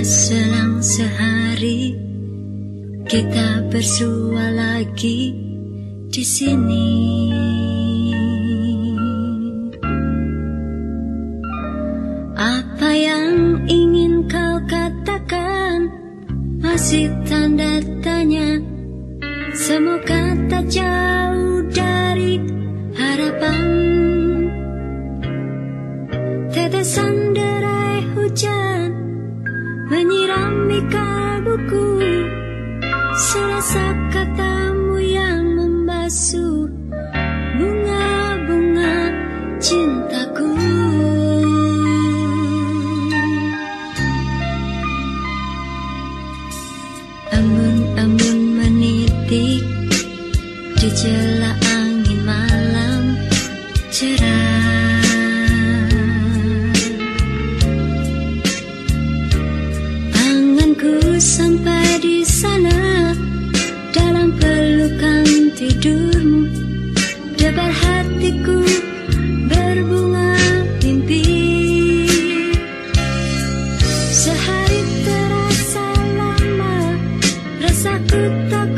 selang sehari, kita bersua lagi di sini. Apa yang ingin kau katakan? Masih tanda tanya. Semoga tak jauh dari harapan. Tetesan derai hujan menyirami kalbuku, serasa katamu yang membasuh bunga-bunga cintaku. Embun-embun menitik di celah angin malam cerah. Tanganku sampai di sana dalam pelukan tidurmu, debar hatiku berbunga mimpi. Sehari terasa lama, rasaku tak